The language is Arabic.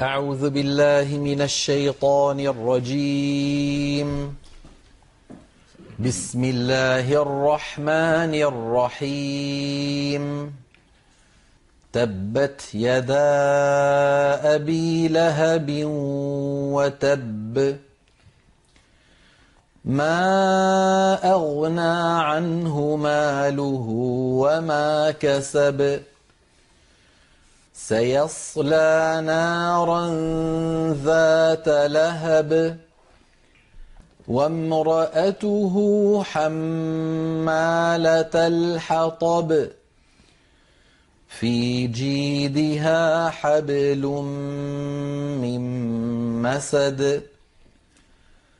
أعوذ بالله من الشيطان الرجيم. بسم الله الرحمن الرحيم. تبت يدا أبي لهب وتب، ما أغنى عنه ماله وما كسب، سيصلى نارا ذات لهب، وامرأته حمالة الحطب، في جيدها حبل من مسد،